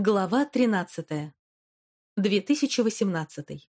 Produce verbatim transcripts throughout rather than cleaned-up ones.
Глава тринадцатая. две тысячи восемнадцатый.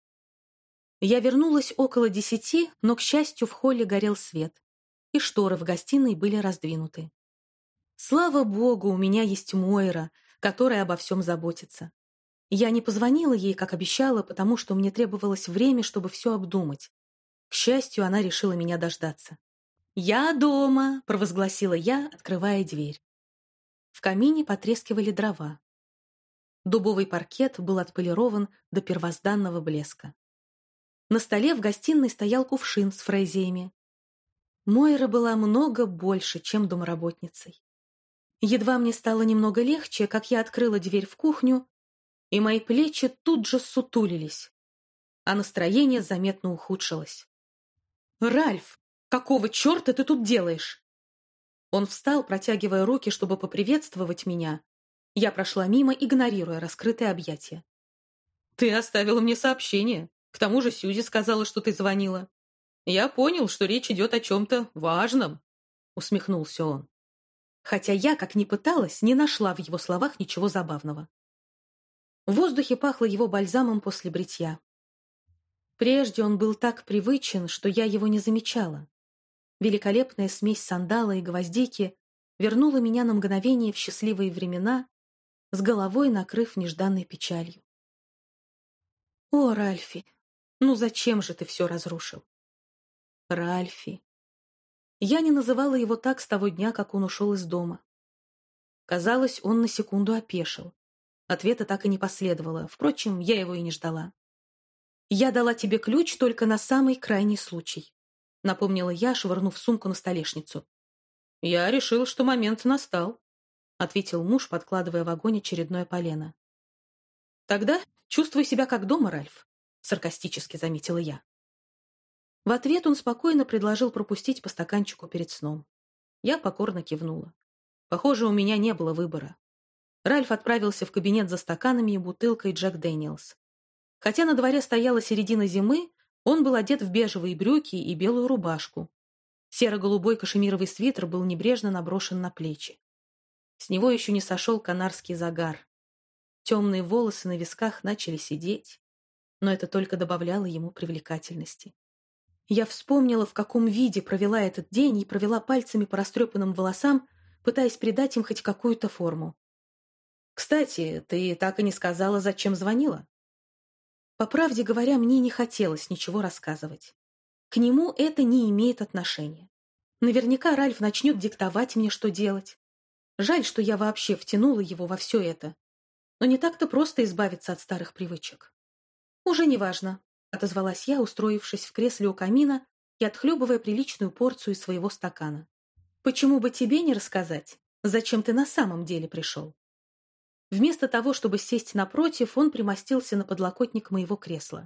Я вернулась около десяти, но, к счастью, в холле горел свет, и шторы в гостиной были раздвинуты. Слава богу, у меня есть Мойра, которая обо всем заботится. Я не позвонила ей, как обещала, потому что мне требовалось время, чтобы все обдумать. К счастью, она решила меня дождаться. «Я дома!» — провозгласила я, открывая дверь. В камине потрескивали дрова. Дубовый паркет был отполирован до первозданного блеска. На столе в гостиной стоял кувшин с фрезиями. Мойра была много больше, чем домработницей. Едва мне стало немного легче, как я открыла дверь в кухню, и мои плечи тут же ссутулились, а настроение заметно ухудшилось. «Ральф, какого черта ты тут делаешь?» Он встал, протягивая руки, чтобы поприветствовать меня. Я прошла мимо, игнорируя раскрытые объятия. «Ты оставила мне сообщение. К тому же Сьюзи сказала, что ты звонила. Я понял, что речь идет о чем-то важном», — усмехнулся он. Хотя я, как ни пыталась, не нашла в его словах ничего забавного. В воздухе пахло его бальзамом после бритья. Прежде он был так привычен, что я его не замечала. Великолепная смесь сандала и гвоздики вернула меня на мгновение в счастливые времена, с головой накрыв нежданной печалью. «О, Ральфи, ну зачем же ты все разрушил?» Ральфи. Я не называла его так с того дня, как он ушел из дома. Казалось, он на секунду опешил. Ответа так и не последовало, впрочем, я его и не ждала. «Я дала тебе ключ только на самый крайний случай», — напомнила я, швырнув сумку на столешницу. «Я решил, что момент настал», — ответил муж, подкладывая в огонь очередное полено. «Тогда чувствуй себя как дома, Ральф», — саркастически заметила я. В ответ он спокойно предложил пропустить по стаканчику перед сном. Я покорно кивнула. Похоже, у меня не было выбора. Ральф отправился в кабинет за стаканами и бутылкой Джек Дэниелс. Хотя на дворе стояла середина зимы, он был одет в бежевые брюки и белую рубашку. Серо-голубой кашемировый свитер был небрежно наброшен на плечи. С него еще не сошел канарский загар. Темные волосы на висках начали сидеть, но это только добавляло ему привлекательности. Я вспомнила, в каком виде провела этот день, и провела пальцами по растрепанным волосам, пытаясь придать им хоть какую-то форму. «Кстати, ты так и не сказала, зачем звонила?» По правде говоря, мне не хотелось ничего рассказывать. К нему это не имеет отношения. Наверняка Ральф начнет диктовать мне, что делать. Жаль, что я вообще втянула его во все это. Но не так-то просто избавиться от старых привычек. «Уже не важно», — отозвалась я, устроившись в кресле у камина и отхлебывая приличную порцию из своего стакана. «Почему бы тебе не рассказать, зачем ты на самом деле пришел?» Вместо того, чтобы сесть напротив, он примостился на подлокотник моего кресла.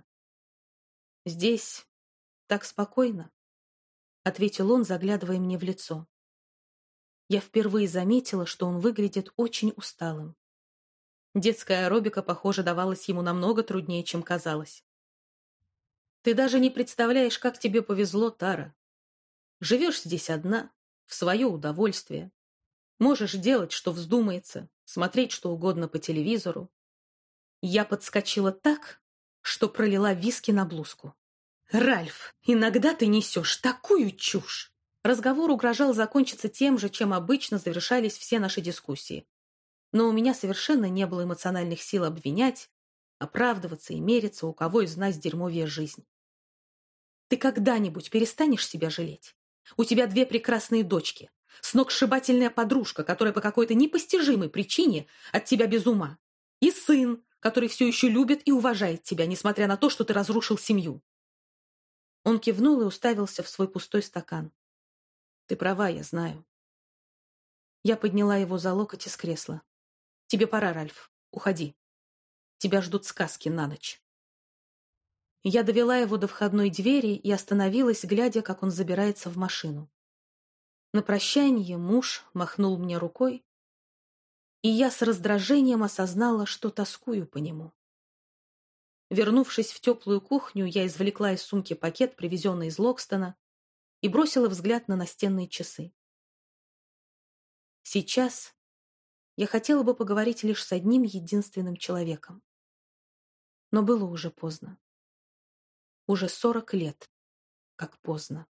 «Здесь так спокойно», — ответил он, заглядывая мне в лицо. Я впервые заметила, что он выглядит очень усталым. Детская аэробика, похоже, давалась ему намного труднее, чем казалось. «Ты даже не представляешь, как тебе повезло, Тара. Живешь здесь одна, в свое удовольствие. Можешь делать, что вздумается, смотреть что угодно по телевизору». Я подскочила так, что пролила виски на блузку. «Ральф, иногда ты несешь такую чушь!» Разговор угрожал закончиться тем же, чем обычно завершались все наши дискуссии. Но у меня совершенно не было эмоциональных сил обвинять, оправдываться и мериться, у кого из нас дерьмовее жизнь. «Ты когда-нибудь перестанешь себя жалеть? У тебя две прекрасные дочки, сногсшибательная подружка, которая по какой-то непостижимой причине от тебя без ума, и сын, который все еще любит и уважает тебя, несмотря на то, что ты разрушил семью». Он кивнул и уставился в свой пустой стакан. «Ты права, я знаю». Я подняла его за локоть из кресла. «Тебе пора, Ральф. Уходи. Тебя ждут сказки на ночь». Я довела его до входной двери и остановилась, глядя, как он забирается в машину. На прощание муж махнул мне рукой, и я с раздражением осознала, что тоскую по нему. Вернувшись в теплую кухню, я извлекла из сумки пакет, привезенный из Локстона, и бросила взгляд на настенные часы. Сейчас Я хотела бы поговорить лишь с одним единственным человеком. Но было уже поздно. Уже сорок лет, как поздно.